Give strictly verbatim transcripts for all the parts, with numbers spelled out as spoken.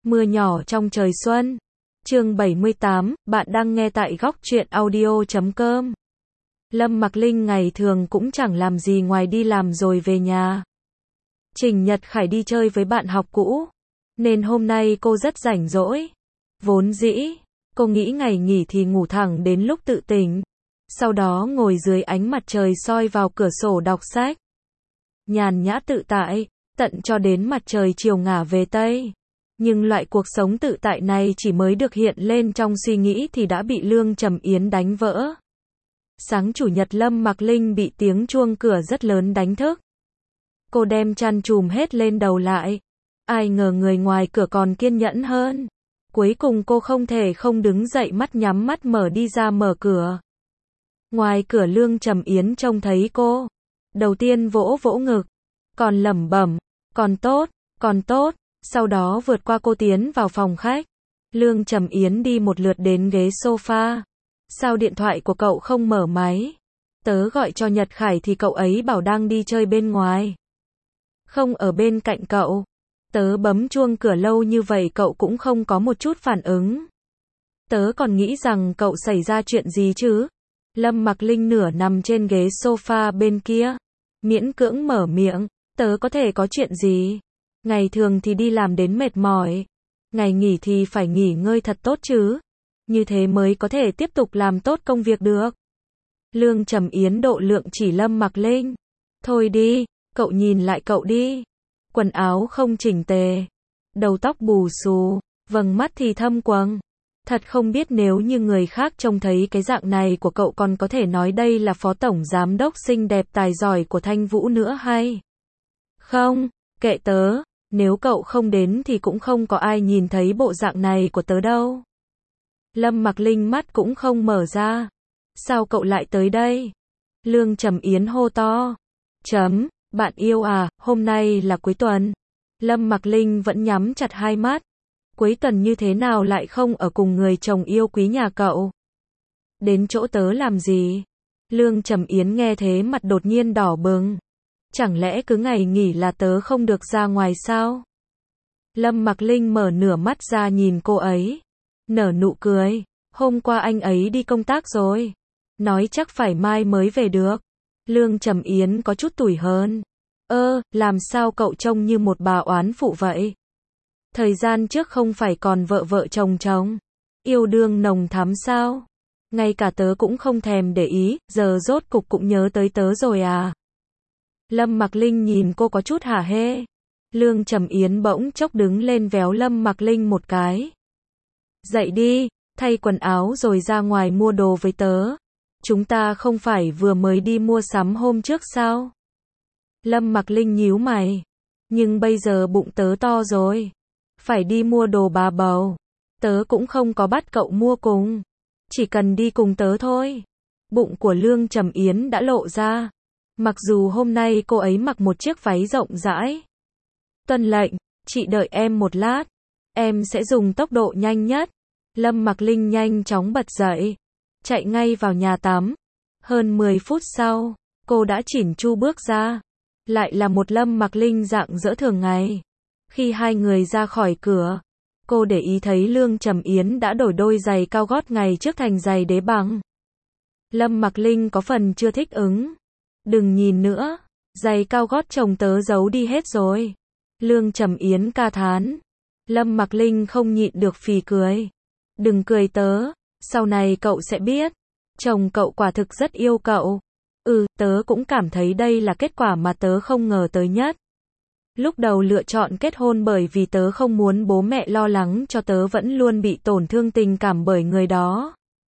Mưa nhỏ trong trời xuân. Chương bảy mươi tám, bạn đang nghe tại góc truyện audio chấm com. Lâm Mặc Linh ngày thường cũng chẳng làm gì ngoài đi làm rồi về nhà. Trình Nhật Khải đi chơi với bạn học cũ, nên hôm nay cô rất rảnh rỗi. Vốn dĩ, cô nghĩ ngày nghỉ thì ngủ thẳng đến lúc tự tỉnh, sau đó ngồi dưới ánh mặt trời soi vào cửa sổ đọc sách. Nhàn nhã tự tại, tận cho đến mặt trời chiều ngả về Tây. Nhưng loại cuộc sống tự tại này chỉ mới được hiện lên trong suy nghĩ thì đã bị Lương Trầm Yến đánh vỡ. Sáng chủ nhật Lâm Mặc Linh bị tiếng chuông cửa rất lớn đánh thức. Cô đem chăn trùm hết lên đầu lại. Ai ngờ người ngoài cửa còn kiên nhẫn hơn. Cuối cùng cô không thể không đứng dậy, mắt nhắm mắt mở đi ra mở cửa. Ngoài cửa Lương Trầm Yến trông thấy cô. Đầu tiên vỗ vỗ ngực, còn lẩm bẩm, còn tốt, còn tốt. Sau đó vượt qua cô tiến vào phòng khách. Lương Trầm Yến đi một lượt đến ghế sofa. Sao điện thoại của cậu không mở máy? Tớ gọi cho Nhật Khải thì cậu ấy bảo đang đi chơi bên ngoài, không ở bên cạnh cậu. Tớ bấm chuông cửa lâu như vậy cậu cũng không có một chút phản ứng. Tớ còn nghĩ rằng cậu xảy ra chuyện gì chứ. Lâm Mặc Linh nửa nằm trên ghế sofa bên kia, miễn cưỡng mở miệng, tớ có thể có chuyện gì? Ngày thường thì đi làm đến mệt mỏi, ngày nghỉ thì phải nghỉ ngơi thật tốt chứ. Như thế mới có thể tiếp tục làm tốt công việc được. Lương Trầm Yến độ lượng chỉ Lâm Mặc Linh. Thôi đi, cậu nhìn lại cậu đi. Quần áo không chỉnh tề, đầu tóc bù xù, vầng mắt thì thâm quầng. Thật không biết nếu như người khác trông thấy cái dạng này của cậu còn có thể nói đây là phó tổng giám đốc xinh đẹp tài giỏi của Thanh Vũ nữa hay không. Kệ tớ, nếu cậu không đến thì cũng không có ai nhìn thấy bộ dạng này của tớ đâu. Lâm Mặc Linh mắt cũng không mở ra. Sao cậu lại tới đây? Lương Trầm Yến hô to. Chấm, bạn yêu à, hôm nay là cuối tuần. Lâm Mặc Linh vẫn nhắm chặt hai mắt. Cuối tuần như thế nào lại không ở cùng người chồng yêu quý nhà cậu? Đến chỗ tớ làm gì? Lương Trầm Yến nghe thế mặt đột nhiên đỏ bừng. Chẳng lẽ cứ ngày nghỉ là tớ không được ra ngoài sao? Lâm Mặc Linh mở nửa mắt ra nhìn cô ấy, nở nụ cười. Hôm qua anh ấy đi công tác rồi, nói chắc phải mai mới về được. Lương Trầm Yến có chút tủi hờn. Ơ, làm sao cậu trông như một bà oán phụ vậy? Thời gian trước không phải còn vợ vợ chồng chồng, yêu đương nồng thắm sao? Ngay cả tớ cũng không thèm để ý, giờ rốt cục cũng nhớ tới tớ rồi à? Lâm Mặc Linh nhìn cô có chút hả hê. Lương Trầm Yến bỗng chốc đứng lên véo Lâm Mặc Linh một cái. Dậy đi, thay quần áo rồi ra ngoài mua đồ với tớ. Chúng ta không phải vừa mới đi mua sắm hôm trước sao? Lâm Mặc Linh nhíu mày. Nhưng bây giờ bụng tớ to rồi, phải đi mua đồ bà bầu. Tớ cũng không có bắt cậu mua cùng, chỉ cần đi cùng tớ thôi. Bụng của Lương Trầm Yến đã lộ ra. Mặc dù hôm nay cô ấy mặc một chiếc váy rộng rãi. Tuân lệnh, chị đợi em một lát, em sẽ dùng tốc độ nhanh nhất. Lâm Mặc Linh nhanh chóng bật dậy, chạy ngay vào nhà tắm. Hơn mười phút sau, cô đã chỉn chu bước ra. Lại là một Lâm Mặc Linh dạng dỡ thường ngày. Khi hai người ra khỏi cửa, cô để ý thấy Lương Trầm Yến đã đổi đôi giày cao gót ngày trước thành giày đế bằng. Lâm Mặc Linh có phần chưa thích ứng. Đừng nhìn nữa, giày cao gót chồng tớ giấu đi hết rồi. Lương Trầm Yến ca thán. Lâm Mặc Linh không nhịn được phì cười. Đừng cười tớ, sau này cậu sẽ biết. Chồng cậu quả thực rất yêu cậu. Ừ, tớ cũng cảm thấy đây là kết quả mà tớ không ngờ tới nhất. Lúc đầu lựa chọn kết hôn bởi vì tớ không muốn bố mẹ lo lắng cho tớ vẫn luôn bị tổn thương tình cảm bởi người đó.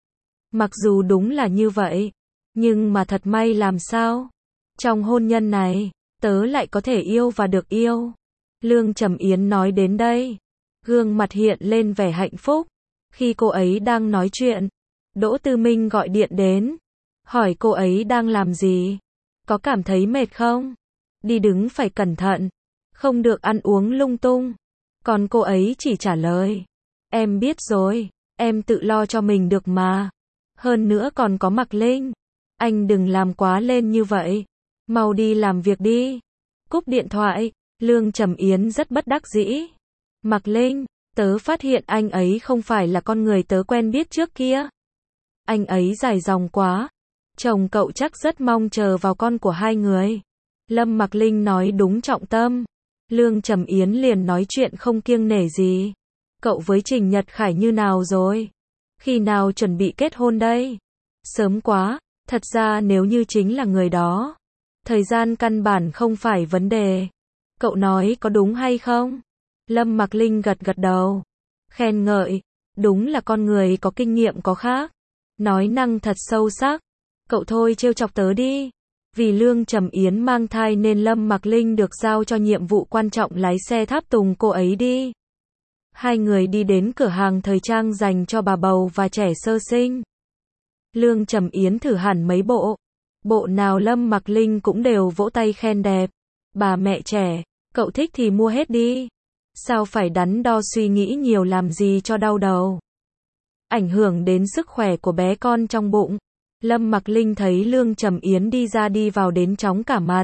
Mặc dù đúng là như vậy, nhưng mà thật may làm sao? Trong hôn nhân này, tớ lại có thể yêu và được yêu. Lương Trầm Yến nói đến đây, gương mặt hiện lên vẻ hạnh phúc. Khi cô ấy đang nói chuyện, Đỗ Tư Minh gọi điện đến, hỏi cô ấy đang làm gì, có cảm thấy mệt không? Đi đứng phải cẩn thận, không được ăn uống lung tung. Còn cô ấy chỉ trả lời, em biết rồi, em tự lo cho mình được mà. Hơn nữa còn có Mặc Linh, anh đừng làm quá lên như vậy, mau đi làm việc đi. Cúp điện thoại, Lương Trầm Yến rất bất đắc dĩ. Mặc Linh, Tớ phát hiện anh ấy không phải là con người tớ quen biết trước kia. Anh ấy dài dòng quá. Chồng cậu chắc rất mong chờ vào con của hai người. Lâm Mặc Linh nói đúng trọng tâm. Lương Trầm Yến liền nói chuyện không kiêng nể gì. Cậu với Trình Nhật Khải như nào rồi? Khi nào chuẩn bị kết hôn đây? Sớm quá, thật ra nếu như chính là người đó, thời gian căn bản không phải vấn đề. Cậu nói có đúng hay không? Lâm Mặc Linh gật gật đầu. Khen ngợi, đúng là con người có kinh nghiệm có khác. Nói năng thật sâu sắc. Cậu thôi trêu chọc tớ đi. Vì Lương Trầm Yến mang thai nên Lâm Mặc Linh được giao cho nhiệm vụ quan trọng lái xe tháp tùng cô ấy đi. Hai người đi đến cửa hàng thời trang dành cho bà bầu và trẻ sơ sinh. Lương Trầm Yến thử hẳn mấy bộ. Bộ nào Lâm Mặc Linh cũng đều vỗ tay khen đẹp. Bà mẹ trẻ, cậu thích thì mua hết đi. Sao phải đắn đo suy nghĩ nhiều làm gì cho đau đầu. Ảnh hưởng đến sức khỏe của bé con trong bụng. Lâm Mặc Linh thấy Lương Trầm Yến đi ra đi vào đến chóng cả mặt.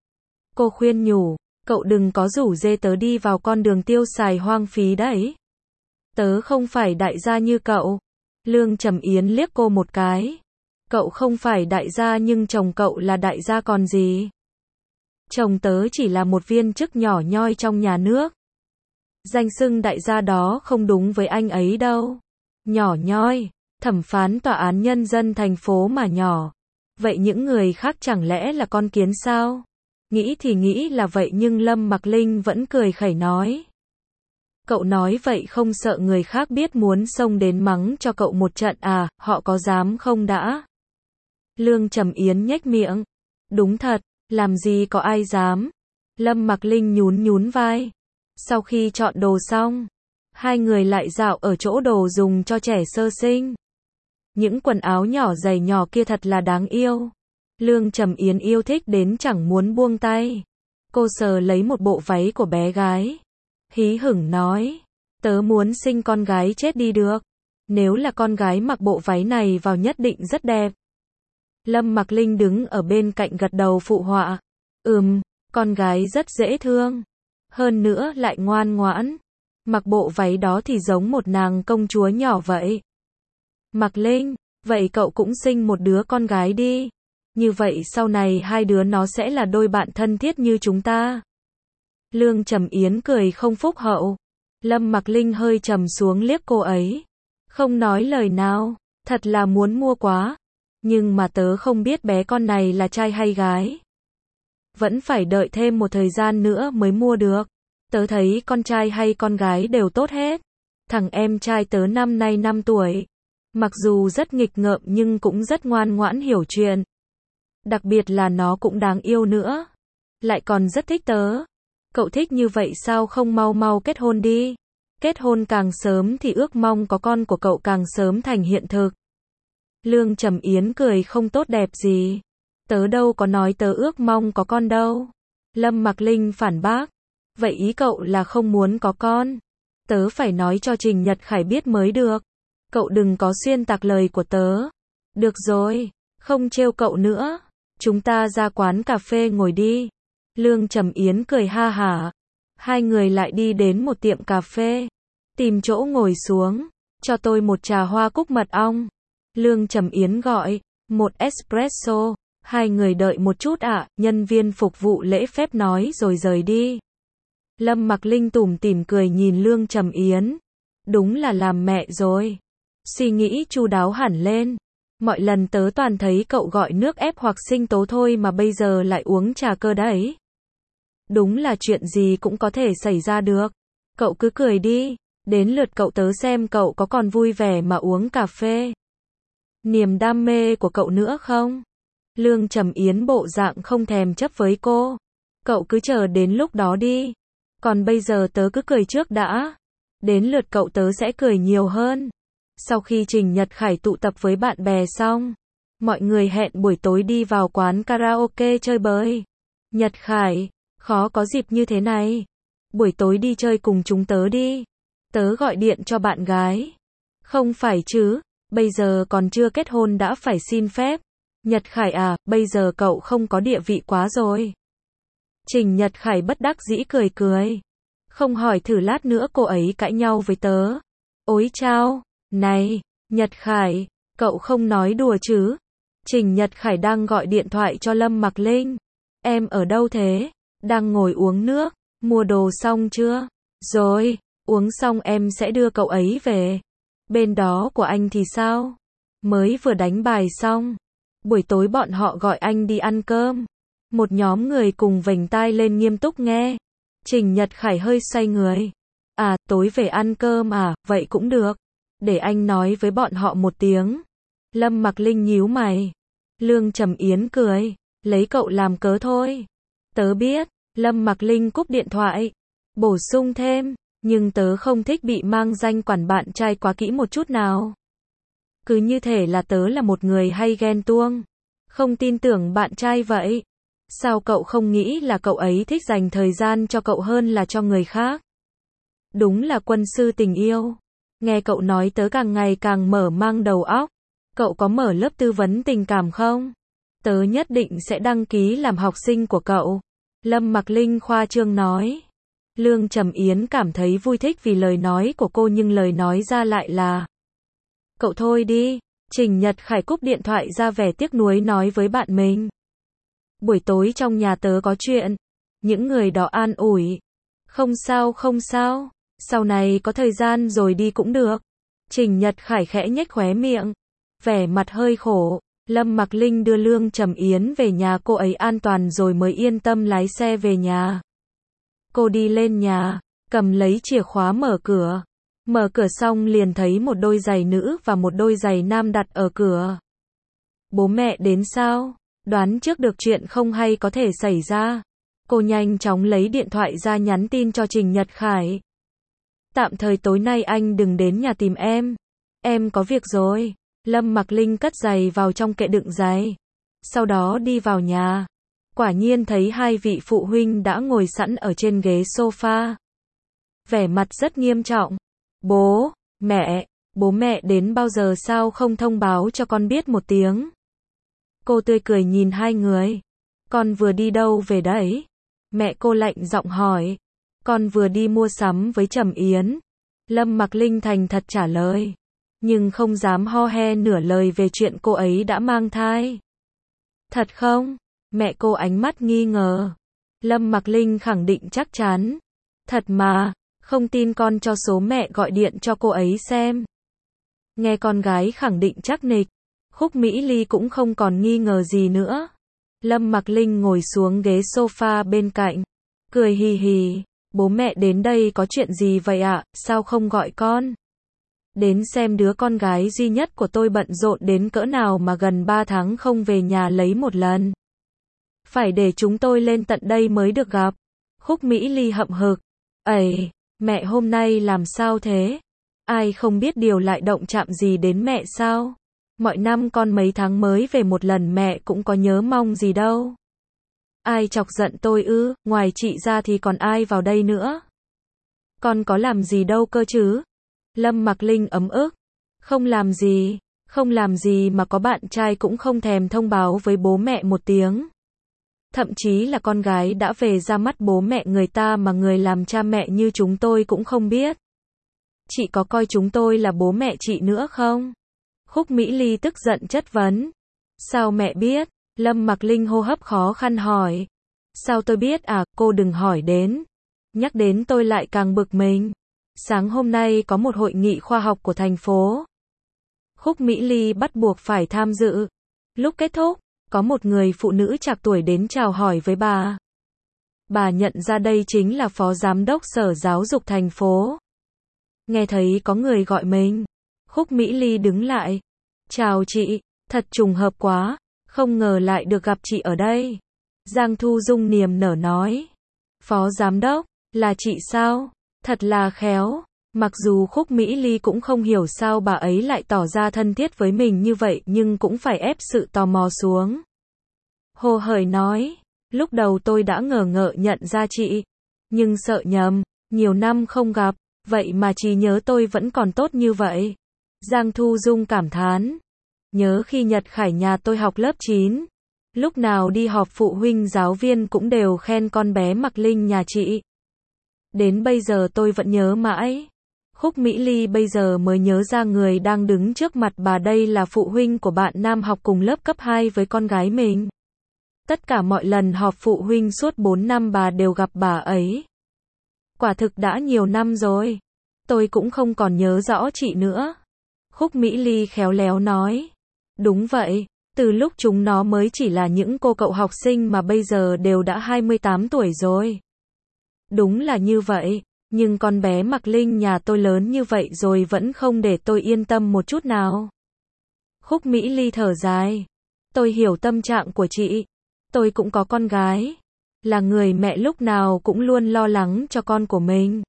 Cô khuyên nhủ, cậu đừng có rủ dê tớ đi vào con đường tiêu xài hoang phí đấy. Tớ không phải đại gia như cậu. Lương Trầm Yến liếc cô một cái. Cậu không phải đại gia nhưng chồng cậu là đại gia còn gì. Chồng tớ chỉ là một viên chức nhỏ nhoi trong nhà nước. Danh xưng đại gia đó không đúng với anh ấy đâu. Nhỏ nhoi, thẩm phán tòa án nhân dân thành phố mà nhỏ. Vậy những người khác chẳng lẽ là con kiến sao? Nghĩ thì nghĩ là vậy nhưng Lâm Mặc Linh vẫn cười khẩy nói. Cậu nói vậy không sợ người khác biết muốn xông đến mắng cho cậu một trận à, họ có dám không đã? Lương Trầm Yến nhếch miệng. Đúng thật, làm gì có ai dám. Lâm Mặc Linh nhún nhún vai. Sau khi chọn đồ xong, hai người lại dạo ở chỗ đồ dùng cho trẻ sơ sinh. Những quần áo nhỏ giày nhỏ kia thật là đáng yêu. Lương Trầm Yến yêu thích đến chẳng muốn buông tay. Cô sờ lấy một bộ váy của bé gái. Hí hửng nói, tớ muốn sinh con gái chết đi được. Nếu là con gái mặc bộ váy này vào nhất định rất đẹp. Lâm Mặc Linh đứng ở bên cạnh gật đầu phụ họa. Ừm, con gái rất dễ thương. Hơn nữa lại ngoan ngoãn. Mặc bộ váy đó thì giống một nàng công chúa nhỏ vậy. Mặc Linh, vậy cậu cũng sinh một đứa con gái đi. Như vậy sau này hai đứa nó sẽ là đôi bạn thân thiết như chúng ta. Lương Trầm Yến cười không phúc hậu. Lâm Mặc Linh hơi trầm xuống liếc cô ấy. Không nói lời nào, thật là muốn mua quá. Nhưng mà tớ không biết bé con này là trai hay gái. Vẫn phải đợi thêm một thời gian nữa mới mua được. Tớ thấy con trai hay con gái đều tốt hết. Thằng em trai tớ năm nay năm tuổi. Mặc dù rất nghịch ngợm nhưng cũng rất ngoan ngoãn hiểu chuyện. Đặc biệt là nó cũng đáng yêu nữa. Lại còn rất thích tớ. Cậu thích như vậy sao không mau mau kết hôn đi. Kết hôn càng sớm thì ước mong có con của cậu càng sớm thành hiện thực. Lương Trầm Yến cười không tốt đẹp gì. Tớ đâu có nói tớ ước mong có con đâu. Lâm Mặc Linh phản bác. Vậy ý cậu là không muốn có con. Tớ phải nói cho Trình Nhật Khải biết mới được. Cậu đừng có xuyên tạc lời của tớ. Được rồi, không trêu cậu nữa. Chúng ta ra quán cà phê ngồi đi. Lương Trầm Yến cười ha hả. Hai người lại đi đến một tiệm cà phê. Tìm chỗ ngồi xuống. Cho tôi một trà hoa cúc mật ong. Lương Trầm Yến gọi. Một espresso. Hai người đợi một chút ạ. À, nhân viên phục vụ lễ phép nói rồi rời đi. Lâm Mặc Linh tủm tỉm cười nhìn Lương Trầm Yến. Đúng là làm mẹ rồi. Suy nghĩ chu đáo hẳn lên. Mọi lần tớ toàn thấy cậu gọi nước ép hoặc sinh tố thôi mà bây giờ lại uống trà cơ đấy. Đúng là chuyện gì cũng có thể xảy ra được. Cậu cứ cười đi. Đến lượt cậu tớ xem cậu có còn vui vẻ mà uống cà phê. Niềm đam mê của cậu nữa không? Lương Trầm Yến bộ dạng không thèm chấp với cô. Cậu cứ chờ đến lúc đó đi. Còn bây giờ tớ cứ cười trước đã. Đến lượt cậu tớ sẽ cười nhiều hơn. Sau khi Trình Nhật Khải tụ tập với bạn bè xong, mọi người hẹn buổi tối đi vào quán karaoke chơi bời. Nhật Khải, khó có dịp như thế này. Buổi tối đi chơi cùng chúng tớ đi. Tớ gọi điện cho bạn gái. Không phải chứ, bây giờ còn chưa kết hôn đã phải xin phép. Nhật Khải à, bây giờ cậu không có địa vị quá rồi. Trình Nhật Khải bất đắc dĩ cười cười. Không hỏi thử lát nữa cô ấy cãi nhau với tớ. Ôi chao, này, Nhật Khải, cậu không nói đùa chứ? Trình Nhật Khải đang gọi điện thoại cho Lâm Mặc Linh. Em ở đâu thế? Đang ngồi uống nước, mua đồ xong chưa? Rồi, uống xong em sẽ đưa cậu ấy về. Bên đó của anh thì sao? Mới vừa đánh bài xong. Buổi tối bọn họ gọi anh đi ăn cơm. Một nhóm người cùng vểnh tai lên nghiêm túc nghe. Trình Nhật Khải hơi xoay người. À, tối về ăn cơm à, vậy cũng được. Để anh nói với bọn họ một tiếng. Lâm Mặc Linh nhíu mày. Lương Trầm Yến cười. Lấy cậu làm cớ thôi. Tớ biết. Lâm Mặc Linh cúp điện thoại. Bổ sung thêm. Nhưng tớ không thích bị mang danh quản bạn trai quá kỹ một chút nào. Cứ như thể là tớ là một người hay ghen tuông. Không tin tưởng bạn trai vậy. Sao cậu không nghĩ là cậu ấy thích dành thời gian cho cậu hơn là cho người khác? Đúng là quân sư tình yêu. Nghe cậu nói tớ càng ngày càng mở mang đầu óc. Cậu có mở lớp tư vấn tình cảm không? Tớ nhất định sẽ đăng ký làm học sinh của cậu. Lâm Mặc Linh khoa trương nói. Lương Trầm Yến cảm thấy vui thích vì lời nói của cô nhưng lời nói ra lại là cậu thôi đi. Trình Nhật Khải cúp điện thoại ra vẻ tiếc nuối nói với bạn mình. Buổi tối trong nhà tớ có chuyện. Những người đó an ủi. Không sao không sao. Sau này có thời gian rồi đi cũng được. Trình Nhật Khải khẽ nhếch khóe miệng. Vẻ mặt hơi khổ. Lâm Mặc Linh đưa Lương Trầm Yến về nhà cô ấy an toàn rồi mới yên tâm lái xe về nhà. Cô đi lên nhà, cầm lấy chìa khóa mở cửa. Mở cửa xong liền thấy một đôi giày nữ và một đôi giày nam đặt ở cửa. Bố mẹ đến sao? Đoán trước được chuyện không hay có thể xảy ra. Cô nhanh chóng lấy điện thoại ra nhắn tin cho Trình Nhật Khải. Tạm thời tối nay anh đừng đến nhà tìm em. Em có việc rồi. Lâm Mặc Linh cất giày vào trong kệ đựng giày. Sau đó đi vào nhà. Quả nhiên thấy hai vị phụ huynh đã ngồi sẵn ở trên ghế sofa. Vẻ mặt rất nghiêm trọng. Bố, mẹ, bố mẹ đến bao giờ sao không thông báo cho con biết một tiếng? Cô tươi cười nhìn hai người. Con vừa đi đâu về đấy? Mẹ cô lạnh giọng hỏi. Con vừa đi mua sắm với Trầm Yến. Lâm Mặc Linh thành thật trả lời. Nhưng không dám ho he nửa lời về chuyện cô ấy đã mang thai. Thật không? Mẹ cô ánh mắt nghi ngờ. Lâm Mặc Linh khẳng định chắc chắn. Thật mà, không tin con cho số mẹ gọi điện cho cô ấy xem. Nghe con gái khẳng định chắc nịch. Khúc Mỹ Ly cũng không còn nghi ngờ gì nữa. Lâm Mặc Linh ngồi xuống ghế sofa bên cạnh. Cười hì hì. Bố mẹ đến đây có chuyện gì vậy ạ? Sao không gọi con? Đến xem đứa con gái duy nhất của tôi bận rộn đến cỡ nào mà gần ba tháng không về nhà lấy một lần. Phải để chúng tôi lên tận đây mới được gặp. Khúc Mỹ Ly hậm hực. Ây, mẹ hôm nay làm sao thế? Ai không biết điều lại động chạm gì đến mẹ sao? Mọi năm con mấy tháng mới về một lần mẹ cũng có nhớ mong gì đâu. Ai chọc giận tôi ư, ngoài chị ra thì còn ai vào đây nữa? Con có làm gì đâu cơ chứ? Lâm Mặc Linh ấm ức. Không làm gì, không làm gì mà có bạn trai cũng không thèm thông báo với bố mẹ một tiếng. Thậm chí là con gái đã về ra mắt bố mẹ người ta mà người làm cha mẹ như chúng tôi cũng không biết. Chị có coi chúng tôi là bố mẹ chị nữa không? Khúc Mỹ Ly tức giận chất vấn. Sao mẹ biết? Lâm Mặc Linh hô hấp khó khăn hỏi. Sao tôi biết à, cô đừng hỏi đến. Nhắc đến tôi lại càng bực mình. Sáng hôm nay có một hội nghị khoa học của thành phố. Khúc Mỹ Ly bắt buộc phải tham dự. Lúc kết thúc, có một người phụ nữ trạc tuổi đến chào hỏi với bà. Bà nhận ra đây chính là phó giám đốc sở giáo dục thành phố. Nghe thấy có người gọi mình. Khúc Mỹ Ly đứng lại. Chào chị, thật trùng hợp quá, không ngờ lại được gặp chị ở đây. Giang Thu Dung niềm nở nói. Phó giám đốc, là chị sao? Thật là khéo. Mặc dù Khúc Mỹ Ly cũng không hiểu sao bà ấy lại tỏ ra thân thiết với mình như vậy nhưng cũng phải ép sự tò mò xuống. Hồ hởi nói. Lúc đầu tôi đã ngờ ngợ nhận ra chị. Nhưng sợ nhầm, nhiều năm không gặp, vậy mà trí nhớ tôi vẫn còn tốt như vậy. Giang Thu Dung cảm thán. Nhớ khi Nhật Khải nhà tôi học lớp chín. Lúc nào đi họp phụ huynh giáo viên cũng đều khen con bé Mặc Linh nhà chị. Đến bây giờ tôi vẫn nhớ mãi. Khúc Mỹ Ly bây giờ mới nhớ ra người đang đứng trước mặt bà đây là phụ huynh của bạn nam học cùng lớp cấp hai với con gái mình. Tất cả mọi lần họp phụ huynh suốt bốn năm bà đều gặp bà ấy. Quả thực đã nhiều năm rồi. Tôi cũng không còn nhớ rõ chị nữa. Khúc Mỹ Ly khéo léo nói. Đúng vậy, từ lúc chúng nó mới chỉ là những cô cậu học sinh mà bây giờ đều đã hai mươi tám tuổi rồi. Đúng là như vậy, nhưng con bé Mạc Linh nhà tôi lớn như vậy rồi vẫn không để tôi yên tâm một chút nào. Khúc Mỹ Ly thở dài. Tôi hiểu tâm trạng của chị. Tôi cũng có con gái. Là người mẹ lúc nào cũng luôn lo lắng cho con của mình.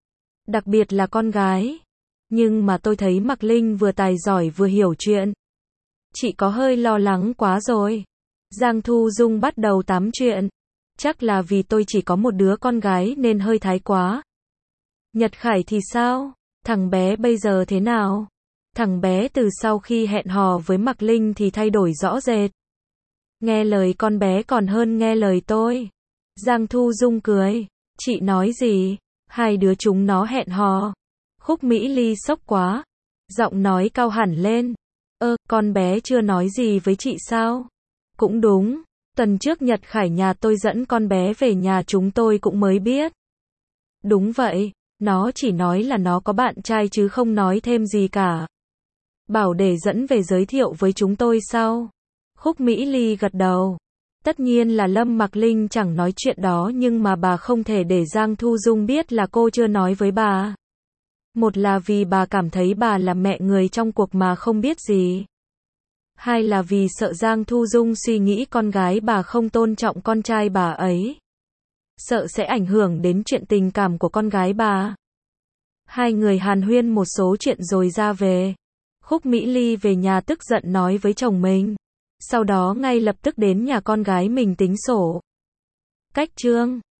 Đặc biệt là con gái. Nhưng mà tôi thấy Mạc Linh vừa tài giỏi vừa hiểu chuyện. Chị có hơi lo lắng quá rồi. Giang Thu Dung bắt đầu tám chuyện. Chắc là vì tôi chỉ có một đứa con gái nên hơi thái quá. Nhật Khải thì sao? Thằng bé bây giờ thế nào? Thằng bé từ sau khi hẹn hò với Mạc Linh thì thay đổi rõ rệt. Nghe lời con bé còn hơn nghe lời tôi. Giang Thu Dung cười. Chị nói gì? Hai đứa chúng nó hẹn hò. Khúc Mỹ Ly sốc quá. Giọng nói cao hẳn lên. Ơ, con bé chưa nói gì với chị sao? Cũng đúng. Tuần trước Nhật Khải nhà tôi dẫn con bé về nhà chúng tôi cũng mới biết. Đúng vậy, nó chỉ nói là nó có bạn trai chứ không nói thêm gì cả. Bảo để dẫn về giới thiệu với chúng tôi sau. Khúc Mỹ Ly gật đầu. Tất nhiên là Lâm Mạc Linh chẳng nói chuyện đó nhưng mà bà không thể để Giang Thu Dung biết là cô chưa nói với bà. Một là vì bà cảm thấy bà là mẹ người trong cuộc mà không biết gì. Hai là vì sợ Giang Thu Dung suy nghĩ con gái bà không tôn trọng con trai bà ấy. Sợ sẽ ảnh hưởng đến chuyện tình cảm của con gái bà. Hai người hàn huyên một số chuyện rồi ra về. Khúc Mỹ Ly về nhà tức giận nói với chồng mình. Sau đó ngay lập tức đến nhà con gái mình tính sổ. Cách chương